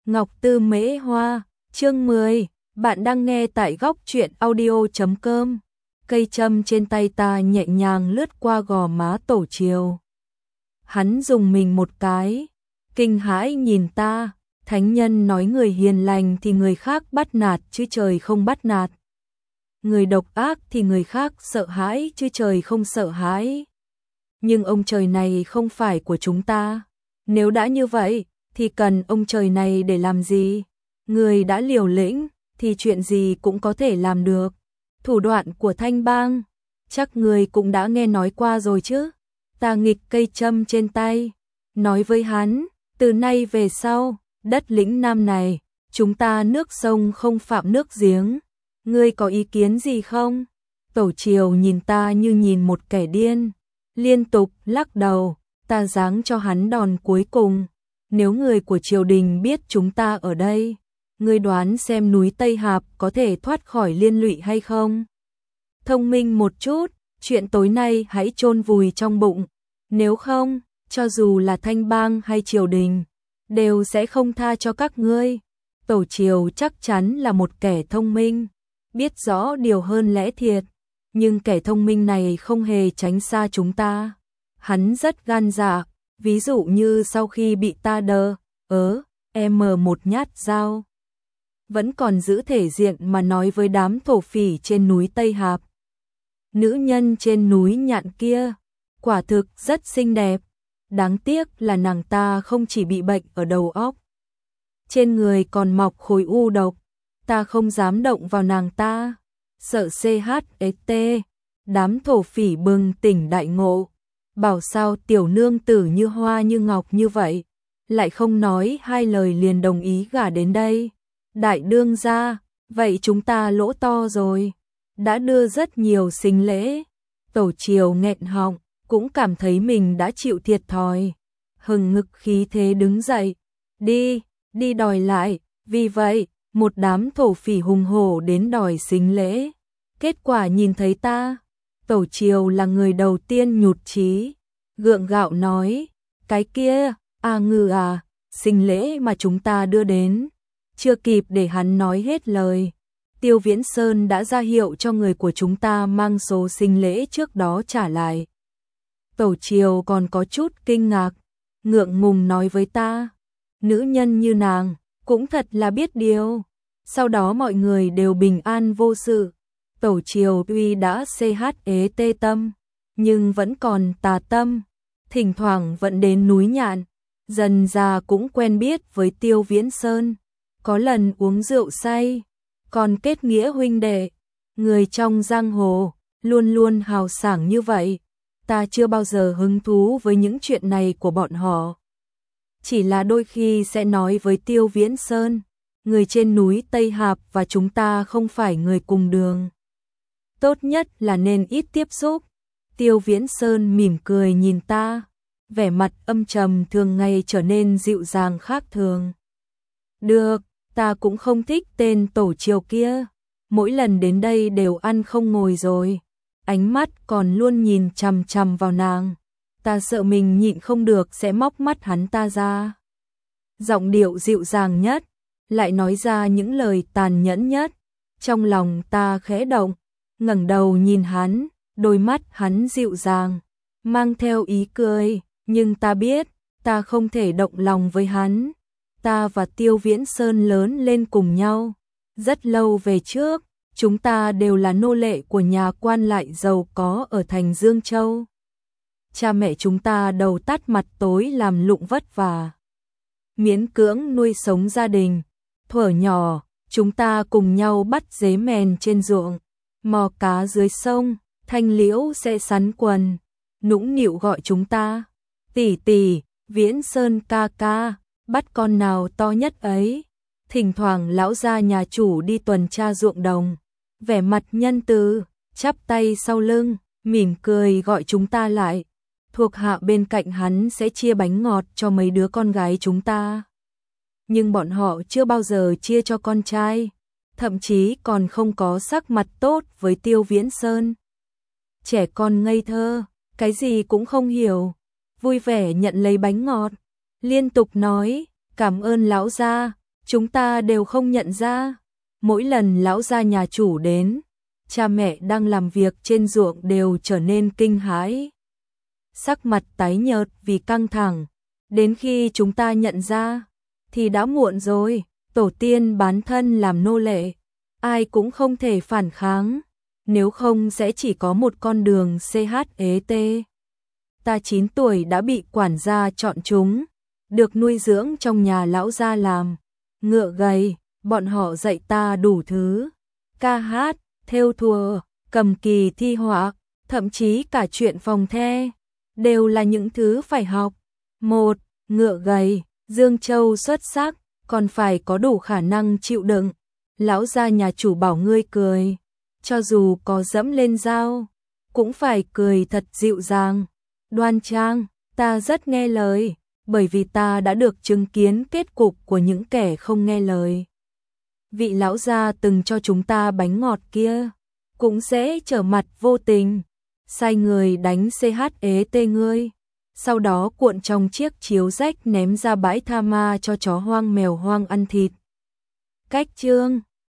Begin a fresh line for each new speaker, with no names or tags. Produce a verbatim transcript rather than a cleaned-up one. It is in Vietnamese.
Ngọc Tư Mễ Hoa, chương mười, bạn đang nghe tại góc truyện audio chấm com. Cây châm trên tay ta nhẹ nhàng lướt qua gò má Tổ Chiều. Hắn dùng mình một cái, kinh hãi nhìn ta, thánh nhân nói người hiền lành thì người khác bắt nạt chứ trời không bắt nạt. Người độc ác thì người khác sợ hãi chứ trời không sợ hãi. Nhưng ông trời này không phải của chúng ta. Nếu đã như vậy, thì cần ông trời này để làm gì? Người đã liều lĩnh, thì chuyện gì cũng có thể làm được. Thủ đoạn của Thanh Bang, chắc người cũng đã nghe nói qua rồi chứ. Ta nghịch cây châm trên tay, nói với hắn, từ nay về sau, đất lĩnh Nam này, chúng ta nước sông không phạm nước giếng. Ngươi có ý kiến gì không? Tổ Chiều nhìn ta như nhìn một kẻ điên, liên tục lắc đầu. Ta giáng cho hắn đòn cuối cùng. Nếu người của triều đình biết chúng ta ở đây, ngươi đoán xem núi Tây Hạp có thể thoát khỏi liên lụy hay không? Thông minh một chút, chuyện tối nay hãy chôn vùi trong bụng. Nếu không, cho dù là Thanh Bang hay triều đình, đều sẽ không tha cho các ngươi. Tổ Chiều chắc chắn là một kẻ thông minh, biết rõ điều hơn lẽ thiệt. Nhưng kẻ thông minh này không hề tránh xa chúng ta. Hắn rất gan dạ, ví dụ như sau khi bị ta đờ, ớ, em một nhát dao. Vẫn còn giữ thể diện mà nói với đám thổ phỉ trên núi Tây Hạp. Nữ nhân trên núi Nhạn kia, quả thực rất xinh đẹp. Đáng tiếc là nàng ta không chỉ bị bệnh ở đầu óc. Trên người còn mọc khối u độc, ta không dám động vào nàng ta. Sợ xê hát ét tê, đám thổ phỉ bừng tỉnh đại ngộ. Bảo sao tiểu nương tử như hoa như ngọc như vậy, lại không nói hai lời liền đồng ý gả đến đây. Đại đương gia, vậy chúng ta lỗ to rồi, đã đưa rất nhiều sinh lễ. Tổ Chiều nghẹn họng, cũng cảm thấy mình đã chịu thiệt thòi. Hừng ngực khí thế đứng dậy, đi, đi đòi lại. Vì vậy, một đám thổ phỉ hùng hổ đến đòi sinh lễ. Kết quả nhìn thấy ta, Tổ Chiều là người đầu tiên nhụt chí, gượng gạo nói, cái kia, à ngừ à, sinh lễ mà chúng ta đưa đến. Chưa kịp để hắn nói hết lời, Tiêu Viễn Sơn đã ra hiệu cho người của chúng ta mang số sinh lễ trước đó trả lại. Tổ Chiều còn có chút kinh ngạc, ngượng ngùng nói với ta, nữ nhân như nàng, cũng thật là biết điều. Sau đó mọi người đều bình an vô sự. Tổ Chiều tuy đã xê hát ế tê tâm, nhưng vẫn còn tà tâm, thỉnh thoảng vẫn đến núi Nhạn, dần già cũng quen biết với Tiêu Viễn Sơn. Có lần uống rượu say, còn kết nghĩa huynh đệ. Người trong giang hồ, luôn luôn hào sảng như vậy. Ta chưa bao giờ hứng thú với những chuyện này của bọn họ. Chỉ là đôi khi sẽ nói với Tiêu Viễn Sơn, người trên núi Tây Hạp và chúng ta không phải người cùng đường. Tốt nhất là nên ít tiếp xúc. Tiêu Viễn Sơn mỉm cười nhìn ta, vẻ mặt âm trầm thường ngày trở nên dịu dàng khác thường. Được, ta cũng không thích tên Tổ Chiều kia, mỗi lần đến đây đều ăn không ngồi rồi, ánh mắt còn luôn nhìn chằm chằm vào nàng. Ta sợ mình nhịn không được sẽ móc mắt hắn ta ra. Giọng điệu dịu dàng nhất, lại nói ra những lời tàn nhẫn nhất. Trong lòng ta khẽ động, ngẩng đầu nhìn hắn, đôi mắt hắn dịu dàng, mang theo ý cười, nhưng ta biết, ta không thể động lòng với hắn. Ta và Tiêu Viễn Sơn lớn lên cùng nhau, rất lâu về trước, chúng ta đều là nô lệ của nhà quan lại giàu có ở thành Dương Châu. Cha mẹ chúng ta đầu tắt mặt tối làm lụng vất vả, miễn cưỡng nuôi sống gia đình. Thuở nhỏ, chúng ta cùng nhau bắt dế mèn trên ruộng, mò cá dưới sông, Thanh Liễu sẽ sắn quần, nũng nịu gọi chúng ta, tỷ tỷ, Viễn Sơn ca ca, bắt con nào to nhất ấy. Thỉnh thoảng lão gia nhà chủ đi tuần tra ruộng đồng, vẻ mặt nhân từ, chắp tay sau lưng, mỉm cười gọi chúng ta lại. Thuộc hạ bên cạnh hắn sẽ chia bánh ngọt cho mấy đứa con gái chúng ta. Nhưng bọn họ chưa bao giờ chia cho con trai, thậm chí còn không có sắc mặt tốt với Tiêu Viễn Sơn. Trẻ con ngây thơ, cái gì cũng không hiểu, vui vẻ nhận lấy bánh ngọt, liên tục nói, cảm ơn lão gia, chúng ta đều không nhận ra. Mỗi lần lão gia nhà chủ đến, cha mẹ đang làm việc trên ruộng đều trở nên kinh hãi. Sắc mặt tái nhợt vì căng thẳng, đến khi chúng ta nhận ra, thì đã muộn rồi, tổ tiên bán thân làm nô lệ, ai cũng không thể phản kháng, nếu không sẽ chỉ có một con đường xê hát e tê. Ta chín tuổi đã bị quản gia chọn chúng, được nuôi dưỡng trong nhà lão gia làm ngựa gầy, bọn họ dạy ta đủ thứ, ca hát, thêu thùa, cầm kỳ thi họa, thậm chí cả chuyện phòng the, đều là những thứ phải học. Một, ngựa gầy, Dương Châu xuất sắc, còn phải có đủ khả năng chịu đựng. Lão gia nhà chủ bảo ngươi cười, cho dù có dẫm lên dao, cũng phải cười thật dịu dàng, đoan trang. Ta rất nghe lời, bởi vì ta đã được chứng kiến kết cục của những kẻ không nghe lời. Vị lão gia từng cho chúng ta bánh ngọt kia, cũng dễ trở mặt vô tình, sai người đánh xê hát e tê ngươi, sau đó cuộn trong chiếc chiếu rách ném ra bãi tha ma cho chó hoang mèo hoang ăn thịt. Cách chương